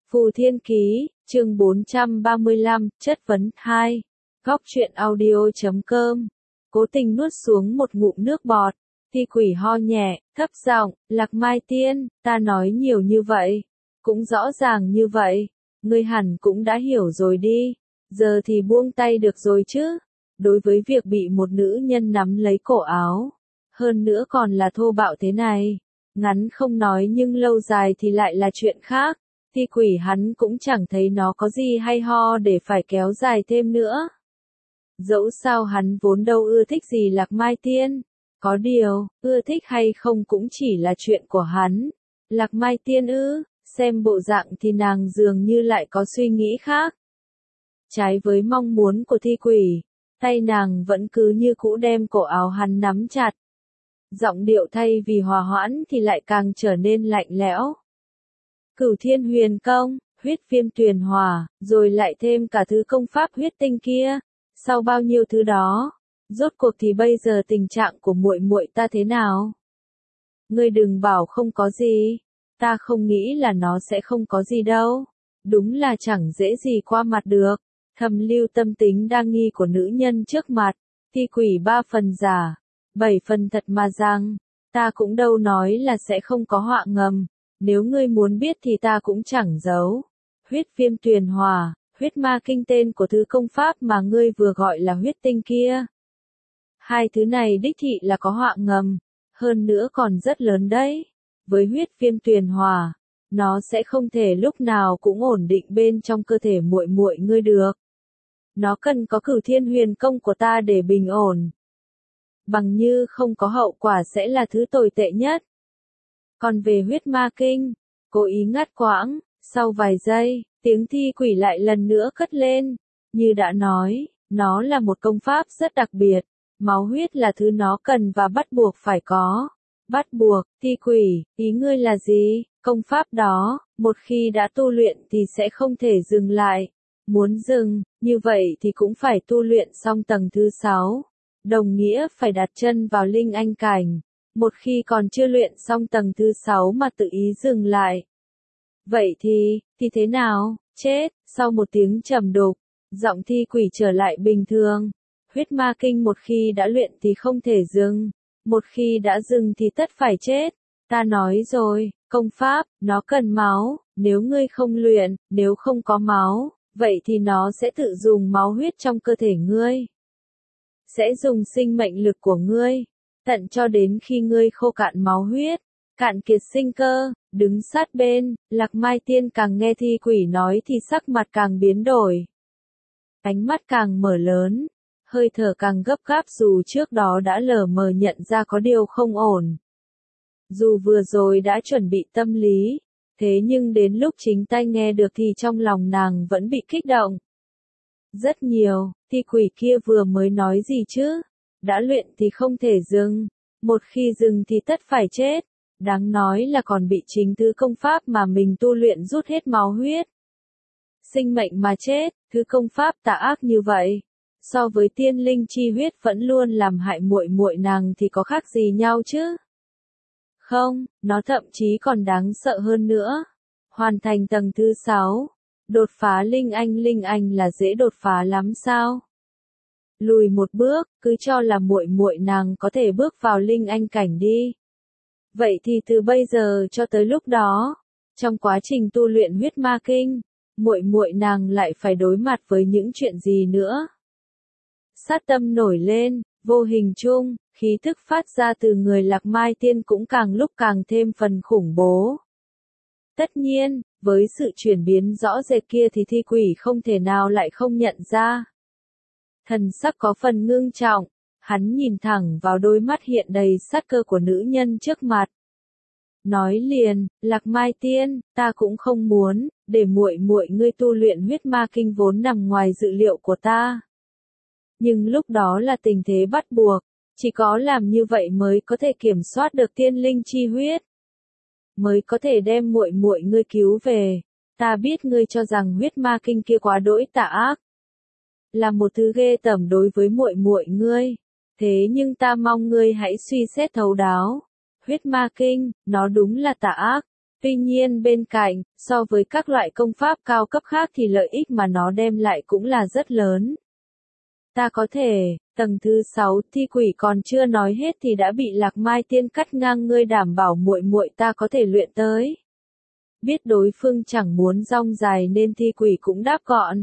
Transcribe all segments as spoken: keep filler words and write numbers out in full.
Phù Thiên Ký, chương bốn trăm ba mươi lăm, chất vấn hai. Góc truyện audio chấm com. Cố tình nuốt xuống một ngụm nước bọt. Thi Quỷ ho nhẹ, thấp giọng, Lạc Mai Tiên, ta nói nhiều như vậy. Cũng rõ ràng như vậy. Ngươi hẳn cũng đã hiểu rồi đi. Giờ thì buông tay được rồi chứ. Đối với việc bị một nữ nhân nắm lấy cổ áo. Hơn nữa còn là thô bạo thế này. Ngắn không nói nhưng lâu dài thì lại là chuyện khác. Thi Quỷ hắn cũng chẳng thấy nó có gì hay ho để phải kéo dài thêm nữa. Dẫu sao hắn vốn đâu ưa thích gì Lạc Mai Tiên. Có điều, ưa thích hay không cũng chỉ là chuyện của hắn. Lạc Mai Tiên ư, xem bộ dạng thì nàng dường như lại có suy nghĩ khác. Trái với mong muốn của Thi Quỷ, tay nàng vẫn cứ như cũ đem cổ áo hắn nắm chặt. Giọng điệu thay vì hòa hoãn thì lại càng trở nên lạnh lẽo. Cửu Thiên Huyền Công, huyết viêm tuyền hỏa, rồi lại thêm cả thứ công pháp huyết tinh kia. Sau bao nhiêu thứ đó, rốt cuộc thì bây giờ tình trạng của muội muội ta thế nào? Ngươi đừng bảo không có gì, ta không nghĩ là nó sẽ không có gì đâu. Đúng là chẳng dễ gì qua mặt được. Thầm lưu tâm tính đa nghi của nữ nhân trước mặt. Thi Quỷ ba phần giả, bảy phần thật mà rằng, ta cũng đâu nói là sẽ không có họa ngầm. Nếu ngươi muốn biết thì ta cũng chẳng giấu. Huyết viêm tuyền hỏa, huyết ma kinh tên của thứ công pháp mà ngươi vừa gọi là huyết tinh kia. Hai thứ này đích thị là có họa ngầm, hơn nữa còn rất lớn đấy. Với huyết viêm tuyền hỏa, nó sẽ không thể lúc nào cũng ổn định bên trong cơ thể muội muội ngươi được. Nó cần có Cửu Thiên Huyền Công của ta để bình ổn. Bằng như không có hậu quả sẽ là thứ tồi tệ nhất. Còn về huyết ma kinh, cố ý ngắt quãng, sau vài giây, tiếng Thi Quỷ lại lần nữa cất lên. Như đã nói, nó là một công pháp rất đặc biệt. Máu huyết là thứ nó cần và bắt buộc phải có. Bắt buộc, Thi Quỷ, ý ngươi là gì? Công pháp đó, một khi đã tu luyện thì sẽ không thể dừng lại. Muốn dừng, như vậy thì cũng phải tu luyện xong tầng thứ sáu. Đồng nghĩa phải đặt chân vào linh anh cảnh. Một khi còn chưa luyện xong tầng thứ sáu mà tự ý dừng lại. Vậy thì, thì thế nào? Chết, sau một tiếng trầm đục, giọng Thi Quỷ trở lại bình thường. Huyết ma kinh một khi đã luyện thì không thể dừng. Một khi đã dừng thì tất phải chết. Ta nói rồi, công pháp, nó cần máu. Nếu ngươi không luyện, nếu không có máu, vậy thì nó sẽ tự dùng máu huyết trong cơ thể ngươi. Sẽ dùng sinh mệnh lực của ngươi. Tận cho đến khi ngươi khô cạn máu huyết, cạn kiệt sinh cơ, đứng sát bên, Lạc Mai Tiên càng nghe Thi Quỷ nói thì sắc mặt càng biến đổi. Ánh mắt càng mở lớn, hơi thở càng gấp gáp dù trước đó đã lờ mờ nhận ra có điều không ổn. Dù vừa rồi đã chuẩn bị tâm lý, thế nhưng đến lúc chính tai nghe được thì trong lòng nàng vẫn bị kích động. Rất nhiều, Thi Quỷ kia vừa mới nói gì chứ? Đã luyện thì không thể dừng, một khi dừng thì tất phải chết. Đáng nói là còn bị chính thứ công pháp mà mình tu luyện rút hết máu huyết. Sinh mệnh mà chết, thứ công pháp tà ác như vậy, so với tiên linh chi huyết vẫn luôn làm hại muội muội nàng thì có khác gì nhau chứ? Không, nó thậm chí còn đáng sợ hơn nữa. Hoàn thành tầng thứ sáu, đột phá linh anh linh anh là dễ đột phá lắm sao? Lùi một bước, cứ cho là muội muội nàng có thể bước vào linh anh cảnh đi. Vậy thì từ bây giờ cho tới lúc đó, trong quá trình tu luyện huyết ma kinh, muội muội nàng lại phải đối mặt với những chuyện gì nữa? Sát tâm nổi lên, vô hình chung, khí thức phát ra từ người Lạc Mai Tiên cũng càng lúc càng thêm phần khủng bố. Tất nhiên, với sự chuyển biến rõ rệt kia thì Thi Quỷ không thể nào lại không nhận ra. Thần sắc có phần ngưng trọng, hắn nhìn thẳng vào đôi mắt hiện đầy sát cơ của nữ nhân trước mặt. Nói liền, Lạc Mai Tiên, ta cũng không muốn, để muội muội ngươi tu luyện huyết ma kinh vốn nằm ngoài dự liệu của ta. Nhưng lúc đó là tình thế bắt buộc, chỉ có làm như vậy mới có thể kiểm soát được tiên linh chi huyết. Mới có thể đem muội muội ngươi cứu về. Ta biết ngươi cho rằng huyết ma kinh kia quá đỗi tà ác. Là một thứ ghê tởm đối với muội muội ngươi. Thế nhưng ta mong ngươi hãy suy xét thấu đáo. Huyết ma kinh, nó đúng là tà ác. Tuy nhiên bên cạnh, so với các loại công pháp cao cấp khác thì lợi ích mà nó đem lại cũng là rất lớn. Ta có thể, tầng thứ sáu, thi quỷ còn chưa nói hết thì đã bị Lạc Mai Tiên cắt ngang, ngươi đảm bảo muội muội ta có thể luyện tới. Biết đối phương chẳng muốn rong dài nên thi quỷ cũng đáp gọn.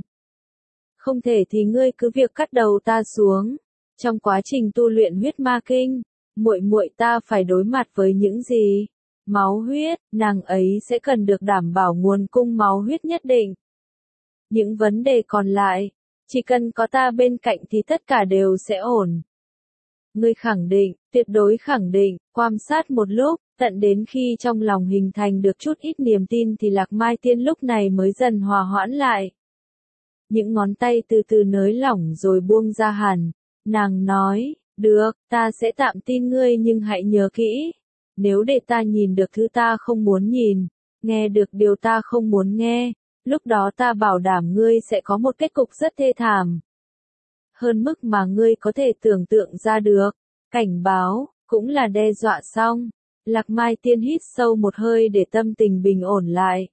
Không thể thì ngươi cứ việc cắt đầu ta xuống. Trong quá trình tu luyện huyết ma kinh, muội muội ta phải đối mặt với những gì? Máu huyết, nàng ấy sẽ cần được đảm bảo nguồn cung máu huyết nhất định. Những vấn đề còn lại, chỉ cần có ta bên cạnh thì tất cả đều sẽ ổn. Ngươi khẳng định, tuyệt đối khẳng định, quan sát một lúc, tận đến khi trong lòng hình thành được chút ít niềm tin thì Lạc Mai Tiên lúc này mới dần hòa hoãn lại. Những ngón tay từ từ nới lỏng rồi buông ra hẳn, nàng nói, được, ta sẽ tạm tin ngươi nhưng hãy nhớ kỹ. Nếu để ta nhìn được thứ ta không muốn nhìn, nghe được điều ta không muốn nghe, lúc đó ta bảo đảm ngươi sẽ có một kết cục rất thê thảm. Hơn mức mà ngươi có thể tưởng tượng ra được. Cảnh báo, cũng là đe dọa xong. Lạc Mai Tiên hít sâu một hơi để tâm tình bình ổn lại.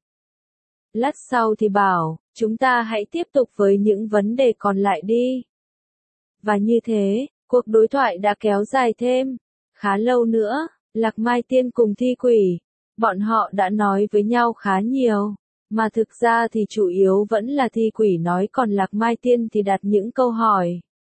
Lát sau thì bảo, chúng ta hãy tiếp tục với những vấn đề còn lại đi. Và như thế, cuộc đối thoại đã kéo dài thêm. Khá lâu nữa, Lạc Mai Tiên cùng thi quỷ. Bọn họ đã nói với nhau khá nhiều. Mà thực ra thì chủ yếu vẫn là thi quỷ nói, còn Lạc Mai Tiên thì đặt những câu hỏi.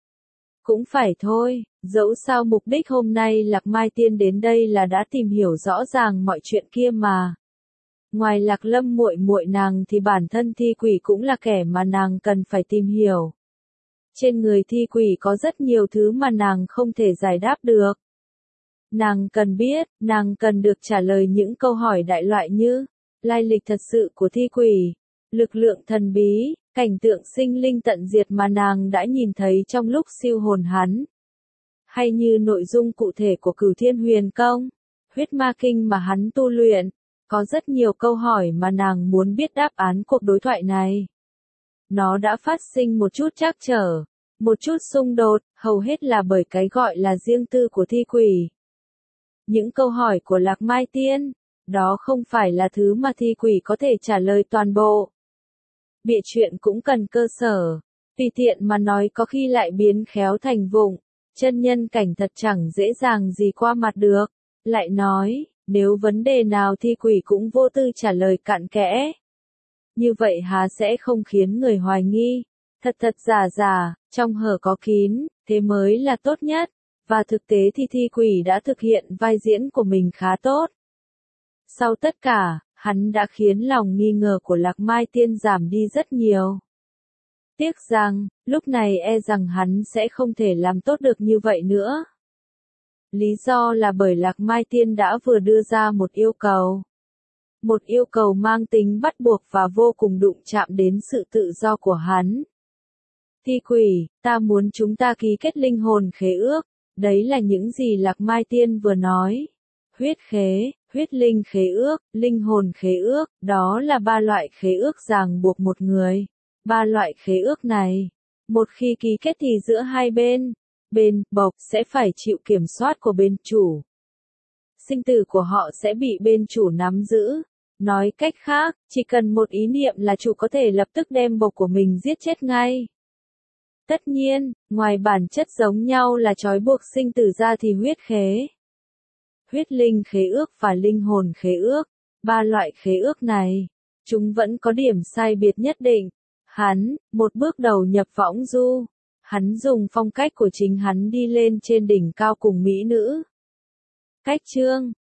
Cũng phải thôi, dẫu sao mục đích hôm nay Lạc Mai Tiên đến đây là đã tìm hiểu rõ ràng mọi chuyện kia mà. Ngoài Lạc Lâm muội muội nàng thì bản thân thi quỷ cũng là kẻ mà nàng cần phải tìm hiểu. Trên người thi quỷ có rất nhiều thứ mà nàng không thể giải đáp được. Nàng cần biết, nàng cần được trả lời những câu hỏi đại loại như lai lịch thật sự của thi quỷ, lực lượng thần bí, cảnh tượng sinh linh tận diệt mà nàng đã nhìn thấy trong lúc siêu hồn hắn. Hay như nội dung cụ thể của Cửu Thiên Huyền Công, huyết ma kinh mà hắn tu luyện. Có rất nhiều câu hỏi mà nàng muốn biết đáp án. Cuộc đối thoại này, nó đã phát sinh một chút trắc trở, một chút xung đột, hầu hết là bởi cái gọi là riêng tư của thi quỷ. Những câu hỏi của Lạc Mai Tiên, đó không phải là thứ mà thi quỷ có thể trả lời toàn bộ. Bịa chuyện cũng cần cơ sở, tùy tiện mà nói có khi lại biến khéo thành vụng, chân nhân cảnh thật chẳng dễ dàng gì qua mặt được. Lại nói, nếu vấn đề nào thi quỷ cũng vô tư trả lời cặn kẽ, như vậy há sẽ không khiến người hoài nghi, thật thật giả giả, trong hở có kín, thế mới là tốt nhất. Và thực tế thì thi quỷ đã thực hiện vai diễn của mình khá tốt. Sau tất cả, hắn đã khiến lòng nghi ngờ của Lạc Mai Tiên giảm đi rất nhiều. Tiếc rằng, lúc này e rằng hắn sẽ không thể làm tốt được như vậy nữa. Lý do là bởi Lạc Mai Tiên đã vừa đưa ra một yêu cầu. Một yêu cầu mang tính bắt buộc và vô cùng đụng chạm đến sự tự do của hắn. Thi quỷ, ta muốn chúng ta ký kết linh hồn khế ước. Đấy là những gì Lạc Mai Tiên vừa nói. Huyết khế, huyết linh khế ước, linh hồn khế ước, đó là ba loại khế ước ràng buộc một người. Ba loại khế ước này, một khi ký kết thì giữa hai bên, bên bộc sẽ phải chịu kiểm soát của bên chủ. Sinh tử của họ sẽ bị bên chủ nắm giữ. Nói cách khác, chỉ cần một ý niệm là chủ có thể lập tức đem bộc của mình giết chết ngay. Tất nhiên, ngoài bản chất giống nhau là trói buộc sinh tử ra thì huyết khế, huyết linh khế ước và linh hồn khế ước, ba loại khế ước này, chúng vẫn có điểm sai biệt nhất định. Hắn, một bước đầu nhập võng du, hắn dùng phong cách của chính hắn đi lên trên đỉnh cao cùng mỹ nữ. Cách chương